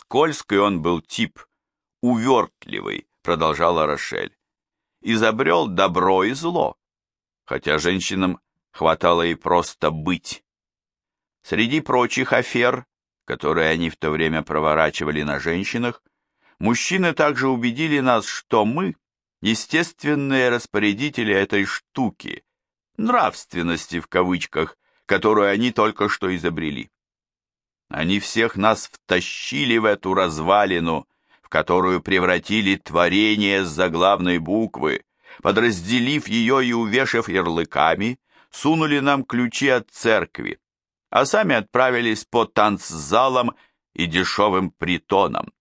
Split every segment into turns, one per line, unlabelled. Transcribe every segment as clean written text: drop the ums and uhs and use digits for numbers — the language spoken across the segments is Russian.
Скользкий он был тип, увертливый, продолжала Рошель. Изобрел добро и зло, хотя женщинам хватало и просто быть. Среди прочих афер, которые они в то время проворачивали на женщинах, мужчины также убедили нас, что мы – естественные распорядители этой штуки, нравственности в кавычках, которую они только что изобрели. Они всех нас втащили в эту развалину, в которую превратили творение с заглавной буквы, подразделив ее и увешав ярлыками, сунули нам ключи от церкви, а сами отправились по танцзалам и дешевым притонам.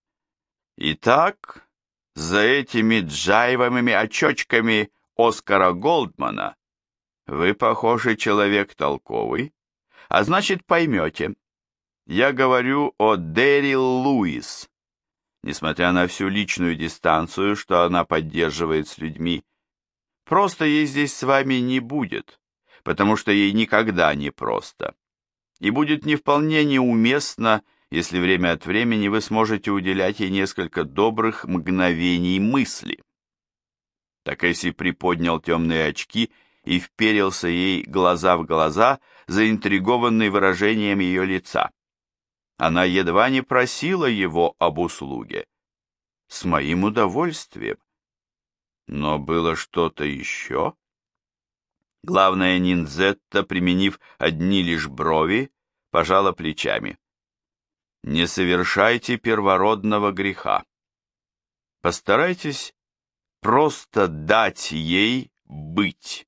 Итак, за этими джайвовыми очочками Оскара Голдмана вы, похоже, человек толковый, а значит, поймете. Я говорю о Дэрил Луис. Несмотря на всю личную дистанцию, что она поддерживает с людьми, просто ей здесь с вами не будет, потому что ей никогда не просто. И будет не вполне неуместно, если время от времени вы сможете уделять ей несколько добрых мгновений мысли. Такэси приподнял темные очки и вперился ей глаза в глаза, заинтригованный выражением ее лица. Она едва не просила его об услуге. С моим удовольствием. Но было что-то еще? Главная Нинзетта, применив одни лишь брови, пожала плечами. Не совершайте первородного греха. Постарайтесь просто дать ей быть.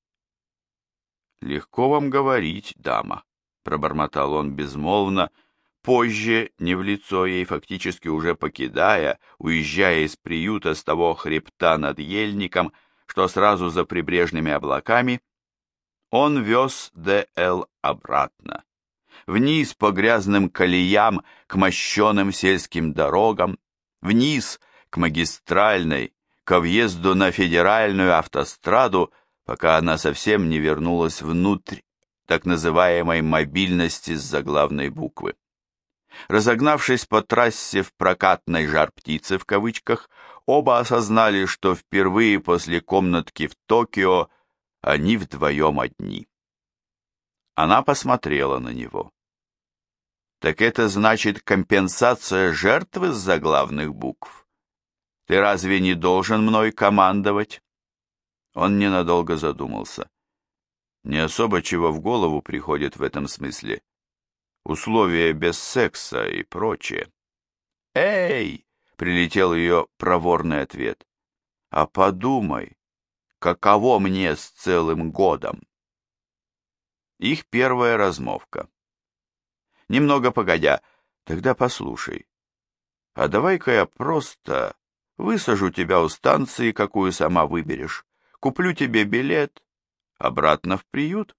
Легко вам говорить, дама, пробормотал он безмолвно, позже, не в лицо ей, фактически уже покидая, уезжая из приюта с того хребта над ельником, что сразу за прибрежными облаками, он вез Д.Л. обратно, вниз по грязным колеям к мощеным сельским дорогам, вниз к магистральной, ко въезду на федеральную автостраду, пока она совсем не вернулась внутрь так называемой мобильности с заглавной буквы. Разогнавшись по трассе в прокатной «жар-птице» в кавычках, оба осознали, что впервые после комнатки в Токио они вдвоем одни. Она посмотрела на него. «Так это значит компенсация жертвы с заглавных букв? Ты разве не должен мной командовать?» Он ненадолго задумался. Не особо чего в голову приходит в этом смысле. Условия без секса и прочее. «Эй!» — прилетел ее проворный ответ. «А подумай, каково мне с целым годом?» Их первая размовка. Немного погодя, тогда послушай. А давай-ка я просто высажу тебя у станции, какую сама выберешь. Куплю тебе билет обратно в приют.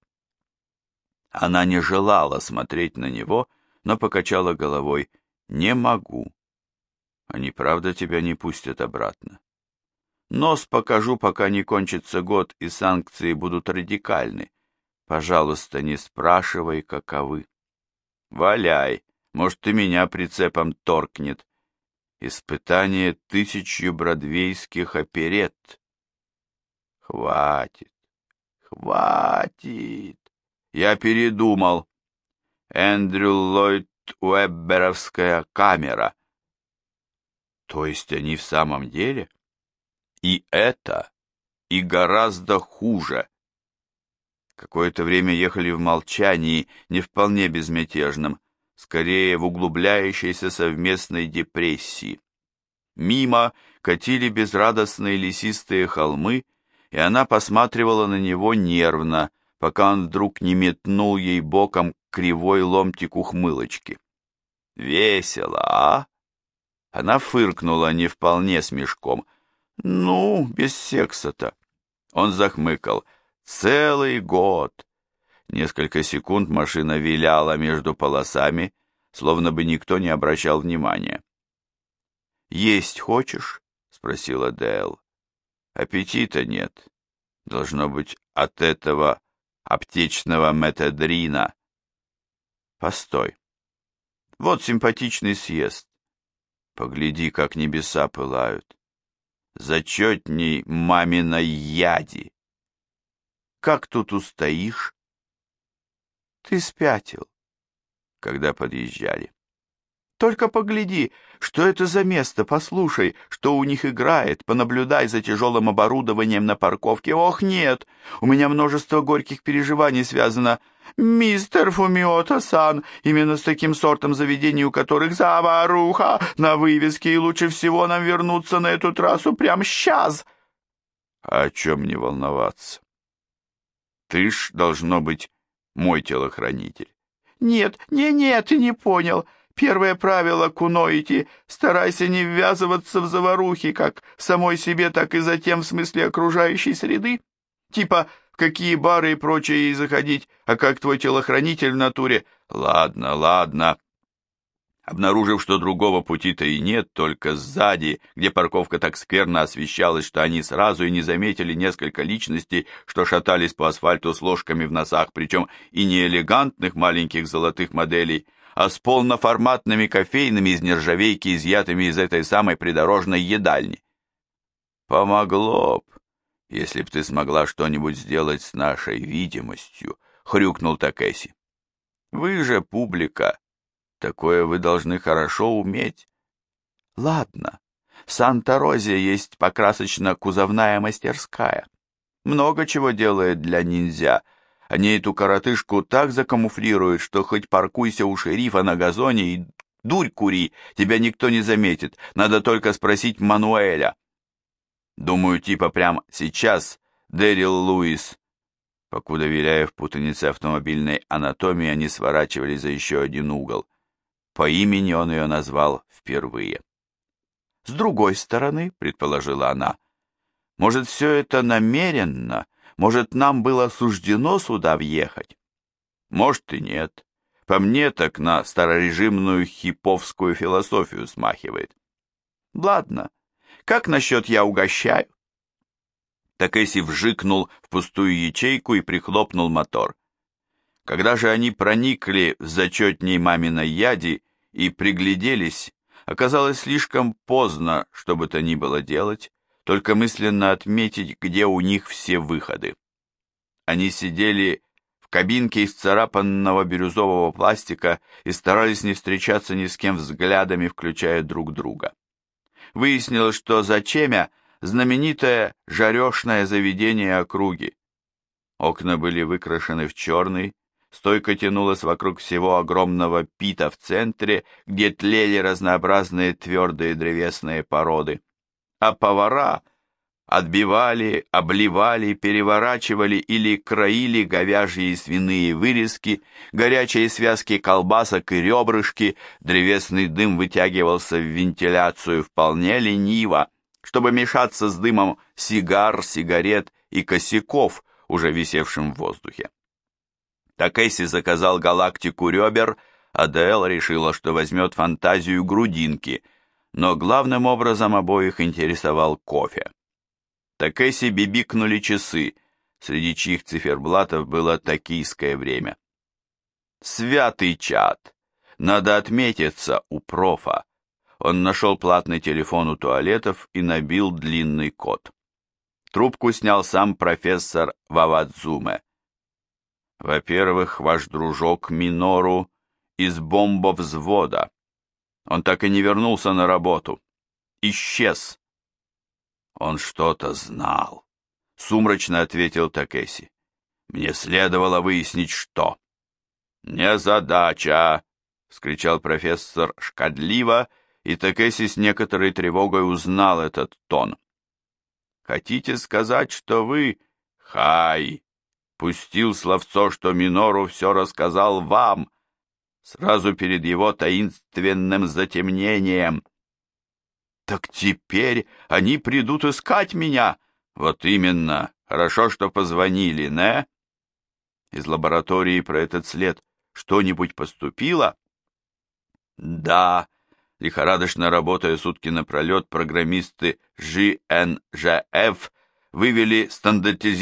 Она не желала смотреть на него, но покачала головой. «Не могу. Они правда тебя не пустят обратно. Нос покажу, пока не кончится год, и санкции будут радикальны. Пожалуйста, не спрашивай, каковы. Валяй, может, и меня прицепом торкнет. Испытание 1000 бродвейских оперетт. Хватит, хватит. Я передумал. Эндрю Ллойд Уэбберовская камера. То есть они в самом деле? И это, и гораздо хуже. Какое-то время ехали в молчании, не вполне безмятежном, скорее в углубляющейся совместной депрессии. Мимо катили безрадостные лесистые холмы, и она посматривала на него нервно, пока он вдруг не метнул ей боком кривой ломтик ухмылочки. «Весело, а?» Она фыркнула не вполне с мешком. «Ну, без секса-то». Он захмыкал. «Целый год». Несколько секунд машина виляла между полосами, словно бы никто не обращал внимания. «Есть хочешь?» — спросила Дэл. «Аппетита нет. Должно быть от этого аптечного метадрина. Постой. Вот симпатичный съезд. Погляди, как небеса пылают. Зачетней маминой яди. Как тут устоишь? Ты спятил, когда подъезжали. Только погляди, что это за место, послушай, что у них играет, понаблюдай за тяжелым оборудованием на парковке. Ох, нет, у меня множество горьких переживаний связано. Мистер Фумиото-сан, именно с таким сортом заведений, у которых заваруха на вывеске, и лучше всего нам вернуться на эту трассу прямо сейчас. А о чем не волноваться? Ты ж, должно быть, мой телохранитель. Нет, ты не понял. Первое правило куноити — старайся не ввязываться в заварухи, как самой себе, так и затем в смысле окружающей среды. Типа, в какие бары и прочее ей заходить, а как твой телохранитель в натуре. Ладно. Обнаружив, что другого пути-то и нет, только сзади, где парковка так скверно освещалась, что они сразу и не заметили несколько личностей, что шатались по асфальту с ложками в носах, причем и не элегантных маленьких золотых моделей, а с полноформатными кофейными из нержавейки, изъятыми из этой самой придорожной едальни. Помогло б, если б ты смогла что-нибудь сделать с нашей видимостью, хрюкнул Такеси. Вы же публика, такое вы должны хорошо уметь. Ладно, в Санта-Розе есть покрасочно-кузовная мастерская. Много чего делает для ниндзя. Они эту коротышку так закамуфлируют, что хоть паркуйся у шерифа на газоне и дурь кури, тебя никто не заметит. Надо только спросить Мануэля. Думаю, типа прямо сейчас Дэрил Луис. Покуда виляя в путанице автомобильной анатомии, они сворачивали за еще один угол. По имени он ее назвал впервые. С другой стороны, предположила она, может, все это намеренно. Может, нам было суждено сюда въехать? Может и нет. По мне так на старорежимную хиповскую философию смахивает. Ладно, как насчет я угощаю? Такеси вжикнул в пустую ячейку и прихлопнул мотор. Когда же они проникли в зачетней маминой яди и пригляделись, оказалось слишком поздно, что бы то ни было делать, только мысленно отметить, где у них все выходы. Они сидели в кабинке из царапанного бирюзового пластика и старались не встречаться ни с кем взглядами, включая друг друга. Выяснилось, что Зачемя — знаменитое жарешное заведение округи. Окна были выкрашены в черный, стойка тянулась вокруг всего огромного пита в центре, где тлели разнообразные твердые древесные породы. А повара отбивали, обливали, переворачивали или краили говяжьи и свиные вырезки, горячие связки колбасок и ребрышки, древесный дым вытягивался в вентиляцию вполне лениво, чтобы мешаться с дымом сигар, сигарет и косяков, уже висевшим в воздухе. Такеси заказал галактику ребер, а Дэл решила, что возьмет фантазию грудинки, но главным образом обоих интересовал кофе. Такеси бибикнули часы, среди чьих циферблатов было токийское время. Святый чад! Надо отметиться у профа. Он нашел платный телефон у туалетов и набил длинный код. Трубку снял сам профессор Вавадзуме. Во-первых, ваш дружок Минору из бомбовзвода. Он так и не вернулся на работу. Исчез. Он что-то знал, сумрачно ответил Такеси. Мне следовало выяснить, что. Незадача, вскричал профессор шкодливо, и Такеси с некоторой тревогой узнал этот тон. Хотите сказать, что вы, Хай, пустил словцо, что Минору все рассказал вам, сразу перед его таинственным затемнением? Так теперь они придут искать меня. Вот именно. Хорошо, что позвонили, не? Из лаборатории про этот след что-нибудь поступило? Да. Лихорадочно работая сутки напролет, программисты ЖНЖФ вывели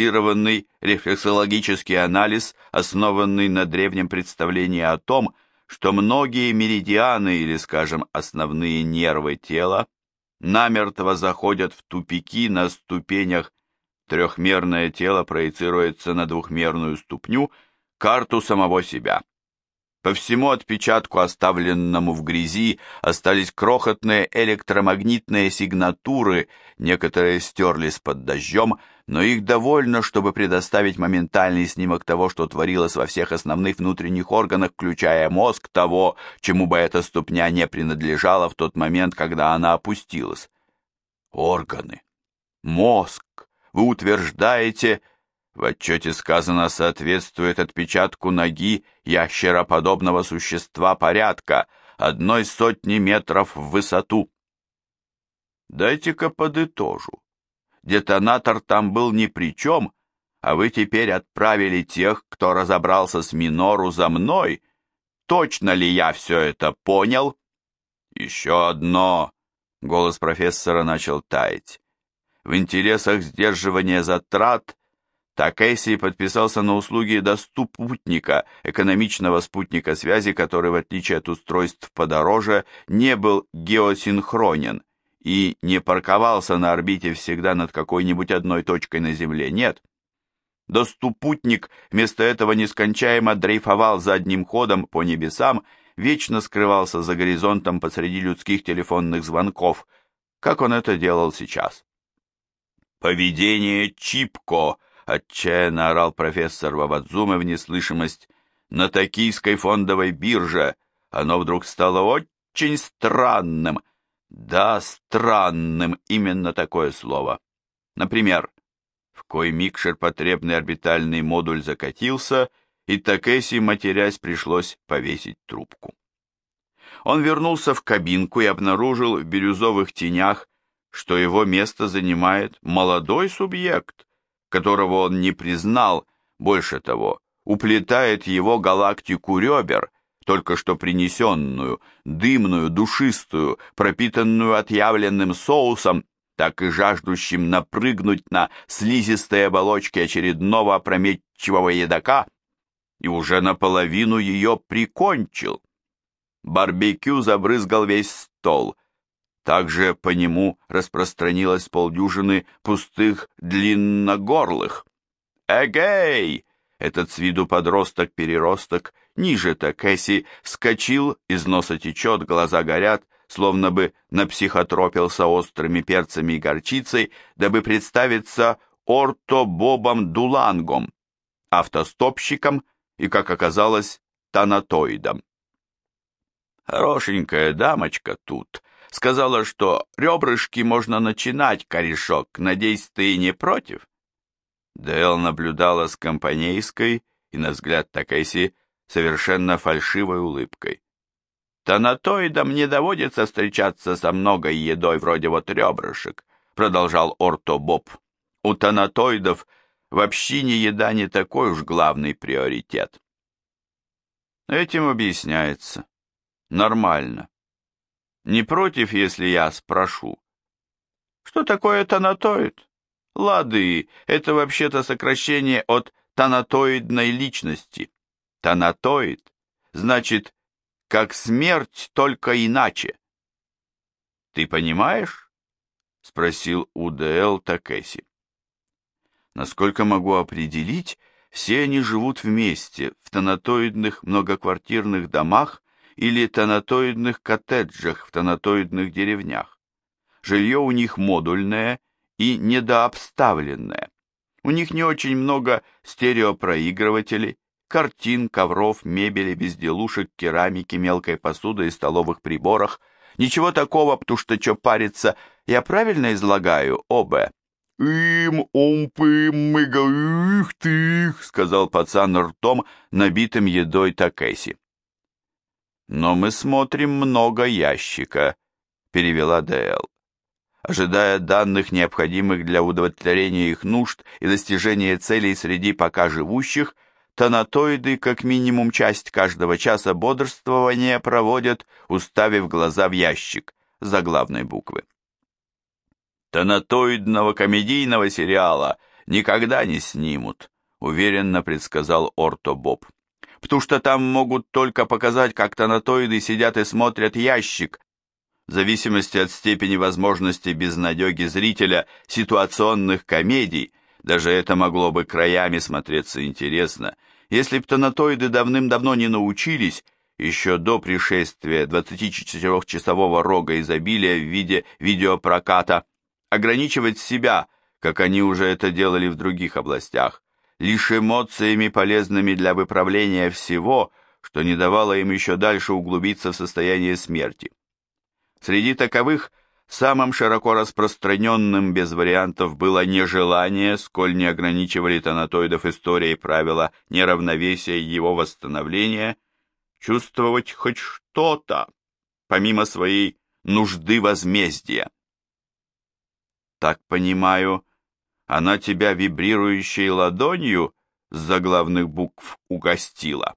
стандартизированный рефлексологический анализ, основанный на древнем представлении о том, что многие меридианы или, скажем, основные нервы тела намертво заходят в тупики на ступенях. Трехмерное тело проецируется на двухмерную ступню, карту самого себя. По всему отпечатку, оставленному в грязи, остались крохотные электромагнитные сигнатуры, некоторые стерлись под дождем, но их довольно, чтобы предоставить моментальный снимок того, что творилось во всех основных внутренних органах, включая мозг того, чему бы эта ступня не принадлежала в тот момент, когда она опустилась. Органы. Мозг. Вы утверждаете... В отчете сказано, соответствует отпечатку ноги ящероподобного существа порядка 1/100 метров в высоту. Дайте-ка подытожу. Детонатор там был ни при чем, а вы теперь отправили тех, кто разобрался с Минору, за мной. Точно ли я все это понял? Еще одно. Голос профессора начал таять. В интересах сдерживания затрат Такэси подписался на услуги доступутника, экономичного спутника связи, который, в отличие от устройств подороже, не был геосинхронен и не парковался на орбите всегда над какой-нибудь одной точкой на Земле. Нет. Доступутник вместо этого нескончаемо дрейфовал задним ходом по небесам, вечно скрывался за горизонтом посреди людских телефонных звонков, как он это делал сейчас. «Поведение Чипко!» — отчаянно орал профессор Вавадзуме в неслышимость. «На токийской фондовой бирже оно вдруг стало очень странным». Да, странным, именно такое слово. Например, в кой миг ширпотребный орбитальный модуль закатился, и Такэси, матерясь, пришлось повесить трубку. Он вернулся в кабинку и обнаружил в бирюзовых тенях, что его место занимает молодой субъект, которого он не признал, больше того, уплетает его галактику ребер, только что принесенную, дымную, душистую, пропитанную отъявленным соусом, так и жаждущим напрыгнуть на слизистые оболочки очередного опрометчивого едока, и уже наполовину ее прикончил. Барбекю забрызгал весь стол. Также по нему распространилось полдюжины пустых длинногорлых. «Эгей!» Этот с виду подросток-переросток, ниже Такэси, вскочил, из носа течет, глаза горят, словно бы напсихотропился острыми перцами и горчицей, дабы представиться Орто-Бобом Дулангом, автостопщиком и, как оказалось, танатоидом. Хорошенькая дамочка тут сказала, что ребрышки можно начинать, корешок, надеюсь, ты не против? Дэл наблюдала с компанейской и, на взгляд Такэси, совершенно фальшивой улыбкой. «Танатоидам не доводится встречаться со многой едой вроде вот ребрышек», продолжал Орто-Боб. «У танатоидов в общине еда не такой уж главный приоритет». Этим объясняется. Нормально. Не против, если я спрошу? Что такое танатоид? Лады, это вообще-то сокращение от танатоидной личности. Танатоид значит, как смерть, только иначе. Ты понимаешь? Спросил УДЛ Такэси. Насколько могу определить, все они живут вместе в танатоидных многоквартирных домах или танатоидных коттеджах в танатоидных деревнях. Жилье у них модульное и недообставленное. У них не очень много стереопроигрывателей, картин, ковров, мебели, безделушек, керамики, мелкой посуды и столовых приборах. Ничего такого, потому что чё париться, я правильно излагаю, ОБ? «Их-тых», — сказал пацан ртом, набитым едой Такэси. «Но мы смотрим много ящика», — перевела ДЛ. Ожидая данных, необходимых для удовлетворения их нужд и достижения целей среди пока живущих, танатоиды как минимум часть каждого часа бодрствования проводят, уставив глаза в ящик заглавной буквы. «Танатоидного комедийного сериала никогда не снимут», уверенно предсказал Орто-Боб. потому что там могут только показать, как тонатоиды сидят и смотрят ящик, в зависимости от степени возможности безнадеги зрителя ситуационных комедий. Даже это могло бы краями смотреться интересно, если б тонатоиды давным-давно не научились, еще до пришествия 24-часового рога изобилия в виде видеопроката, ограничивать себя, как они уже это делали в других областях, лишь эмоциями, полезными для выправления всего, что не давало им еще дальше углубиться в состояние смерти. Среди таковых самым широко распространенным без вариантов было нежелание, сколь не ограничивали тонатоидов история и правила неравновесия и его восстановления, чувствовать хоть что-то, помимо своей нужды возмездия. Так понимаю, она тебя вибрирующей ладонью с заглавных букв угостила.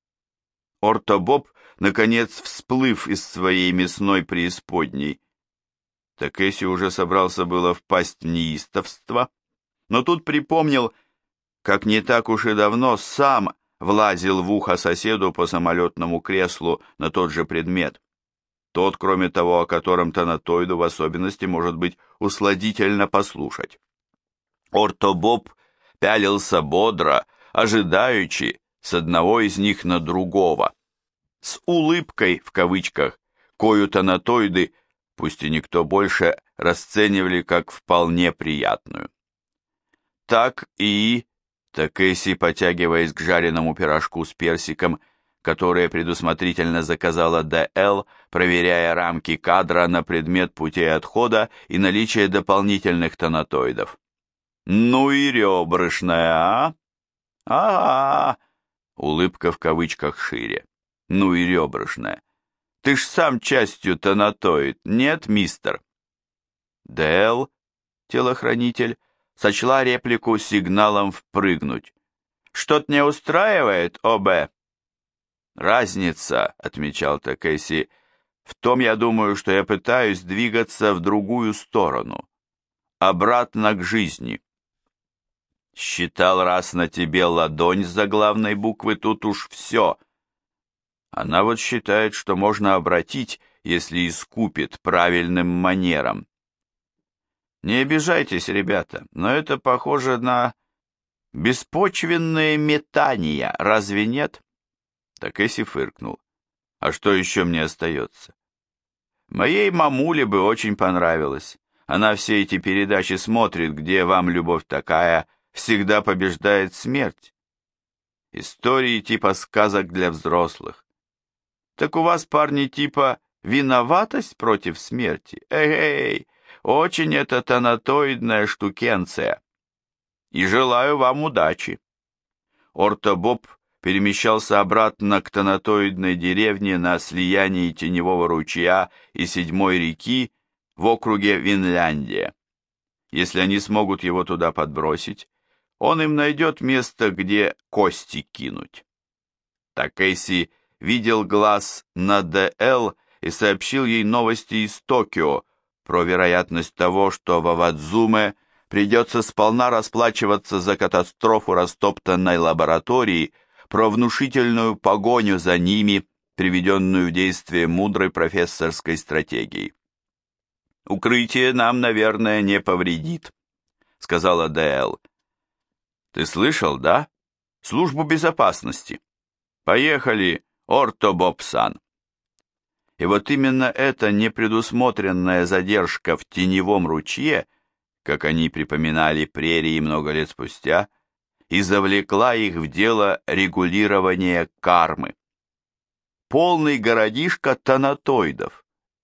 Ортобоб, наконец, всплыв из своей мясной преисподней. Такэси уже собрался было впасть в неистовство, но тут припомнил, как не так уж и давно сам влазил в ухо соседу по самолетному креслу на тот же предмет. Тот, кроме того, о котором тонатоиду в особенности может быть усладительно послушать. Ортобоб пялился бодро, ожидаючи с одного из них на другого, с улыбкой, в кавычках, кою тонатоиды, пусть и никто больше, расценивали как вполне приятную. Так и Такэси, потягиваясь к жареному пирожку с персиком, которое предусмотрительно заказала Д.Л., проверяя рамки кадра на предмет путей отхода и наличие дополнительных тонатоидов. «Ну и ребрышная, а? А-а-а!» Улыбка в кавычках шире. «Ну и ребрышная. Ты ж сам частью тонатоид, нет, мистер?» Д.Л., телохранитель, сочла реплику сигналом впрыгнуть. «Что-то не устраивает, О.Б.?» «Разница», — отмечал Такэси, — «в том, я думаю, что я пытаюсь двигаться в другую сторону, обратно к жизни». «Считал, раз на тебе ладонь с заглавной буквы, тут уж все». Она вот считает, что можно обратить, если искупит правильным манером. Не обижайтесь, ребята, но это похоже на беспочвенные метания, разве нет? Такэси фыркнул. А что еще мне остается? Моей мамуле бы очень понравилось. Она все эти передачи смотрит, где вам любовь такая, всегда побеждает смерть. Истории типа сказок для взрослых. Так у вас, парни, типа виноватость против смерти? Эй, очень это тонатоидная штукенция. И желаю вам удачи. Ортобоб перемещался обратно к тонатоидной деревне на слиянии Теневого ручья и Седьмой реки в округе Винляндия. Если они смогут его туда подбросить, он им найдет место, где кости кинуть. Такэси видел глаз на Д.Л. и сообщил ей новости из Токио про вероятность того, что в Авадзуме придется сполна расплачиваться за катастрофу растоптанной лаборатории, про внушительную погоню за ними, приведенную в действие мудрой профессорской стратегией. «Укрытие нам, наверное, не повредит», — сказала Д.Л. «Ты слышал, да? Службу безопасности. Поехали, Ортобоб-сан». И вот именно эта непредусмотренная задержка в Теневом ручье, как они припоминали прерии много лет спустя, и завлекла их в дело регулирования кармы. Полный городишко тонатоидов.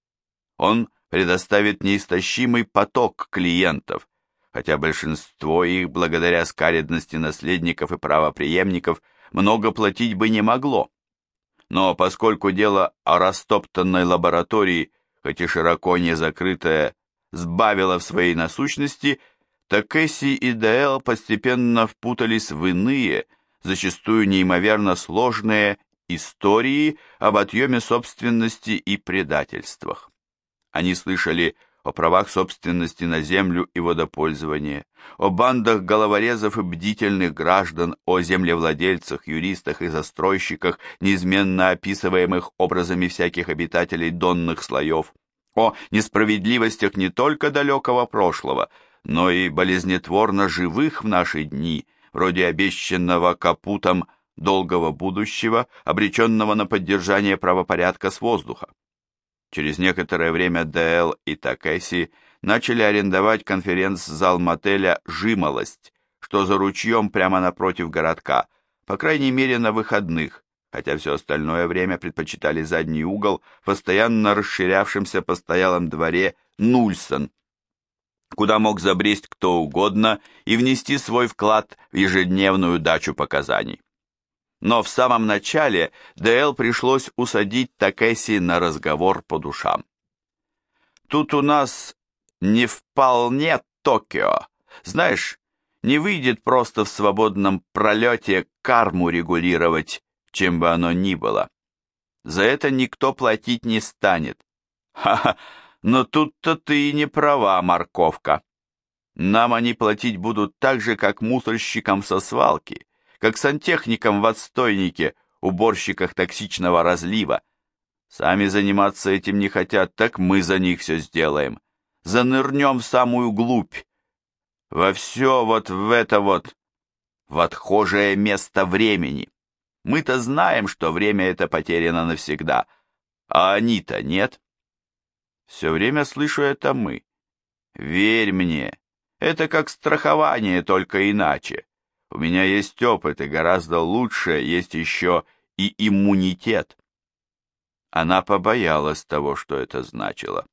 Он предоставит неистощимый поток клиентов, хотя большинство их, благодаря скаредности наследников и правопреемников, много платить бы не могло. Но поскольку дело о растоптанной лаборатории, хоть и широко не закрытое, сбавило в своей насущности, Такэси и Д.Л. постепенно впутались в иные, зачастую неимоверно сложные истории об отъеме собственности и предательствах. Они слышали о правах собственности на землю и водопользование, о бандах головорезов и бдительных граждан, о землевладельцах, юристах и застройщиках, неизменно описываемых образами всяких обитателей донных слоев, о несправедливостях не только далекого прошлого, но и болезнетворно живых в наши дни, вроде обещанного Капутом долгого будущего, обреченного на поддержание правопорядка с воздуха. Через некоторое время Д.Л. и Такеси начали арендовать конференц-зал мотеля «Жимолость», что за ручьем прямо напротив городка, по крайней мере на выходных, хотя все остальное время предпочитали задний угол в постоянно расширявшемся постоялом дворе Нульсон, куда мог забресть кто угодно и внести свой вклад в ежедневную дачу показаний. Но в самом начале Д.Л. пришлось усадить Такеси на разговор по душам. «Тут у нас не вполне Токио. Знаешь, не выйдет просто в свободном пролете карму регулировать, чем бы оно ни было. За это никто платить не станет. Ха-ха, но тут-то ты и не права, морковка. Нам они платить будут так же, как мусорщикам со свалки, как сантехникам в отстойнике, уборщиках токсичного разлива. Сами заниматься этим не хотят, так мы за них все сделаем. Занырнем в самую глубь. Во все вот в это вот, в отхожее место времени. Мы-то знаем, что время это потеряно навсегда, а они-то нет. Все время слышу это мы. Верь мне, это как страхование, только иначе. У меня есть опыт, и гораздо лучше есть еще и иммунитет. Она побоялась того, что это значило.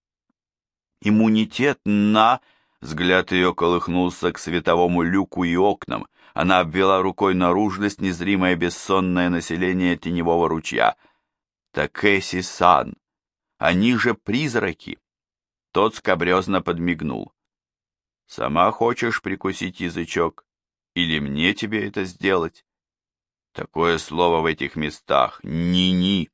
Иммунитет на... Взгляд ее колыхнулся к световому люку и окнам. Она обвела рукой наружность, незримое бессонное население теневого ручья. Такеси-сан, они же призраки. Тот скабрезно подмигнул. Сама хочешь прикусить язычок? Или мне тебе это сделать? Такое слово в этих местах — ни-ни.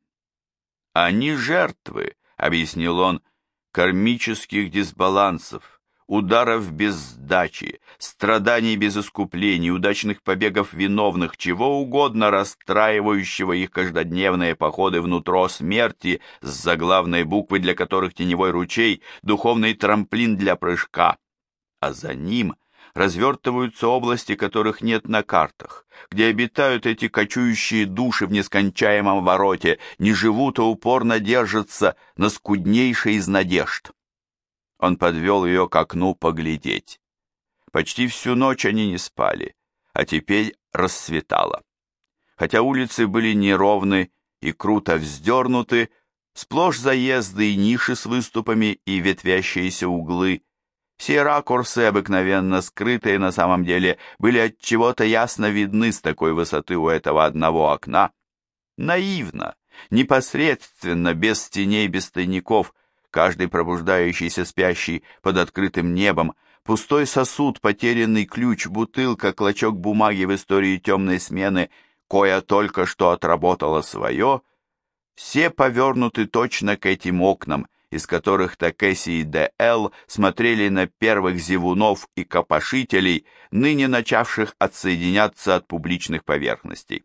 Они жертвы, объяснил он, кармических дисбалансов, ударов без сдачи, страданий без искуплений, удачных побегов виновных, чего угодно расстраивающего их каждодневные походы внутрь смерти с заглавной буквы, для которых теневой ручей — духовный трамплин для прыжка. А за ним развертываются области, которых нет на картах, где обитают эти кочующие души в нескончаемом вороте, не живут, а упорно держатся на скуднейшей из надежд. Он подвел ее к окну поглядеть. Почти всю ночь они не спали, а теперь рассветало. Хотя улицы были неровны и круто вздернуты, сплошь заезды и ниши с выступами и ветвящиеся углы, все ракурсы, обыкновенно скрытые на самом деле, были от чего-то ясно видны с такой высоты у этого одного окна. Наивно, непосредственно, без теней, без тайников, каждый пробуждающийся спящий под открытым небом, пустой сосуд, потерянный ключ, бутылка, клочок бумаги в истории темной смены, кое только что отработало свое, все повернуты точно к этим окнам, из которых Такеси и Д.Л. смотрели на первых зевунов и копошителей, ныне начавших отсоединяться от публичных поверхностей.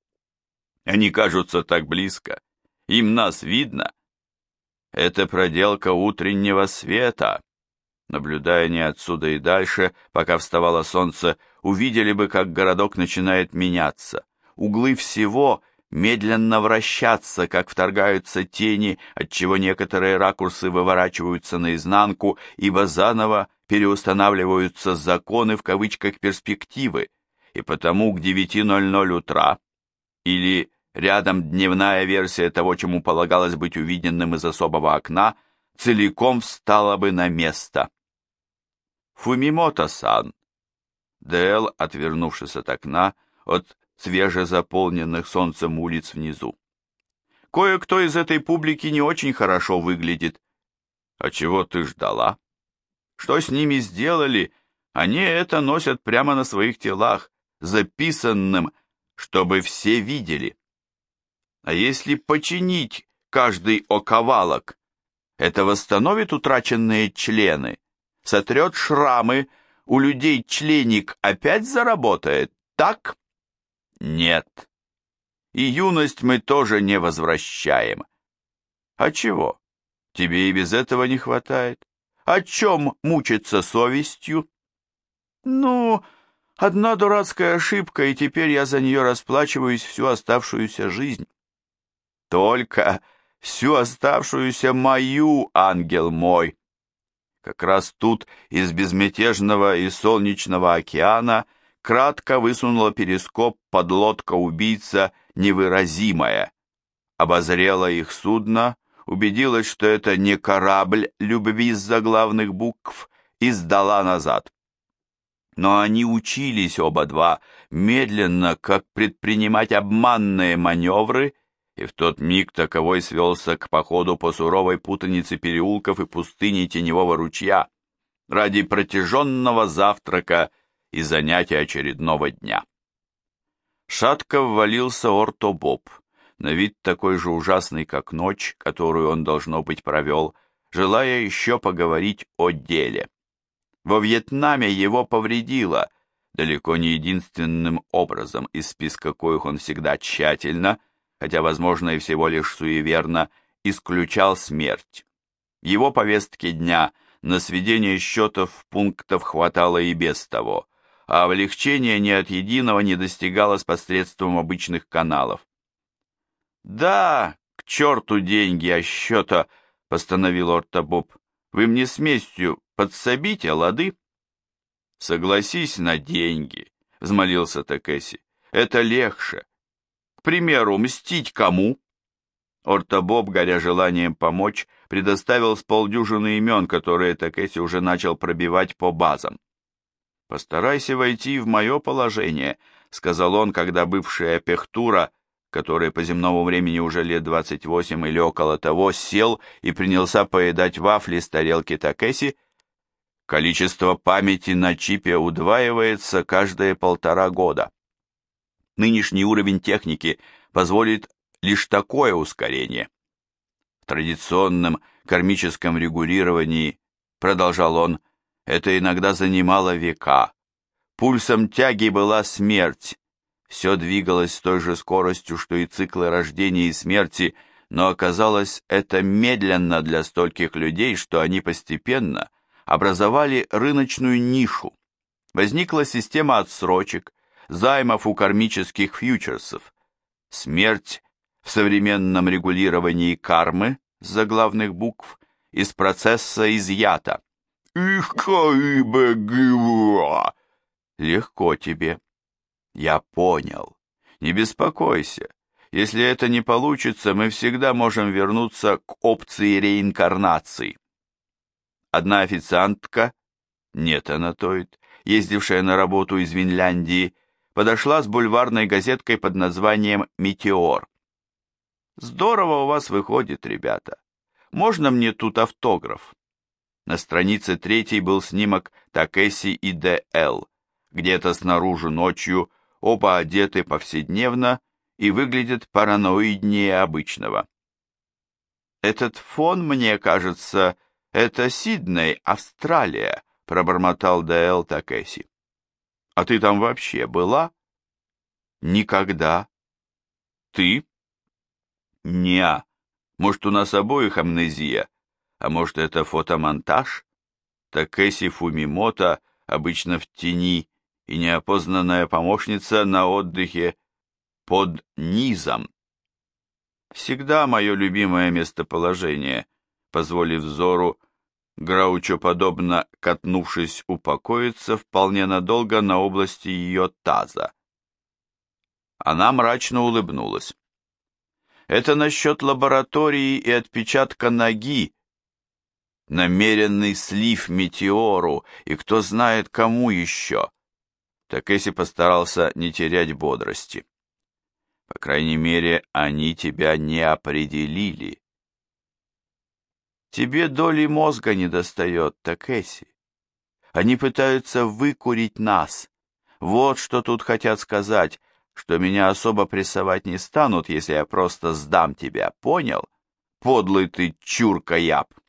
Они кажутся так близко, им нас видно. Это проделка утреннего света. Наблюдая не отсюда и дальше, пока вставало солнце, увидели бы, как городок начинает меняться. Углы всего медленно вращаться, как вторгаются тени, отчего некоторые ракурсы выворачиваются наизнанку, ибо заново переустанавливаются законы в кавычках перспективы, и потому к 9:00 утра, или рядом дневная версия того, чему полагалось быть увиденным из особого окна, целиком встала бы на место. Фумимото-сан. Д.Л., отвернувшись от окна, от свежезаполненных солнцем улиц внизу. Кое-кто из этой публики не очень хорошо выглядит. А чего ты ждала? Что с ними сделали? Они это носят прямо на своих телах, записанным, чтобы все видели. А если починить каждый оковалок? Это восстановит утраченные члены, сотрет шрамы, у людей членик опять заработает, так? Нет. И юность мы тоже не возвращаем. А чего? Тебе и без этого не хватает. О чем мучиться совестью? Ну, одна дурацкая ошибка, и теперь я за нее расплачиваюсь всю оставшуюся жизнь. Только всю оставшуюся мою, ангел мой. Как раз тут из безмятежного и солнечного океана кратко высунула перископ подлодка-убийца невыразимая. Обозрела их судно, убедилась, что это не корабль любви с заглавных букв, и сдала назад. Но они учились оба два медленно, как предпринимать обманные маневры, и в тот миг таковой свелся к походу по суровой путанице переулков и пустыни теневого ручья ради протяженного завтрака и занятия очередного дня. Шатко ввалился Орто-Боб, на вид такой же ужасный, как ночь, которую он, должно быть, провел, желая еще поговорить о деле. Во Вьетнаме его повредило, далеко не единственным образом, из списка коих он всегда тщательно, хотя, возможно, и всего лишь суеверно, исключал смерть. В его повестке дня на сведение счетов пунктов хватало и без того, а облегчение ни от единого не достигалось посредством обычных каналов. «Да, к черту деньги, а счета!» — постановил Орто-Боб. «Вы мне смесью подсобите, лады?» «Согласись на деньги», — взмолился Такеси. «Это легче. К примеру, мстить кому?» Орто-Боб, горя желанием помочь, предоставил с полдюжины имен, которые Такеси уже начал пробивать по базам. «Постарайся войти в мое положение», — сказал он, когда бывшая Пехтура, который по земному времени уже лет 28 или около того, сел и принялся поедать вафли с тарелки Такеси. Количество памяти на чипе удваивается каждые 1,5 года. Нынешний уровень техники позволит лишь такое ускорение. В традиционном кармическом регулировании, продолжал он, это иногда занимало века. Пульсом тяги была смерть. Все двигалось с той же скоростью, что и циклы рождения и смерти, но оказалось это медленно для стольких людей, что они постепенно образовали рыночную нишу. Возникла система отсрочек, займов у кармических фьючерсов. Смерть в современном регулировании кармы с заглавных букв из процесса изъята. Легко тебе. Я понял. Не беспокойся. Если это не получится, мы всегда можем вернуться к опции реинкарнации. Одна официантка, нет, Анатоид, ездившая на работу из Финляндии, подошла с бульварной газеткой под названием «Метеор». «Здорово у вас выходит, ребята. Можно мне тут автограф?» На странице 3 был снимок Такеси и Д.Л. Где-то снаружи ночью, оба одеты повседневно и выглядят параноиднее обычного. «Этот фон, мне кажется, это Сидней, Австралия», пробормотал Д.Л. Такеси. «А ты там вообще была?» «Никогда». «Ты?» «Неа. Может, у нас обоих амнезия, а может, это фотомонтаж?» Такеси Фумимото обычно в тени и неопознанная помощница на отдыхе под низом. Всегда мое любимое местоположение, позволив взору, граучоподобно катнувшись, упокоиться вполне надолго на области ее таза. Она мрачно улыбнулась. Это насчет лаборатории и отпечатка ноги, намеренный слив метеору, и кто знает кому еще. Такеси постарался не терять бодрости. По крайней мере, они тебя не определили. Тебе доли мозга недостает, Такеси. Они пытаются выкурить нас. Вот что тут хотят сказать, что меня особо прессовать не станут, если я просто сдам тебя, понял? Подлый ты чурка-яб.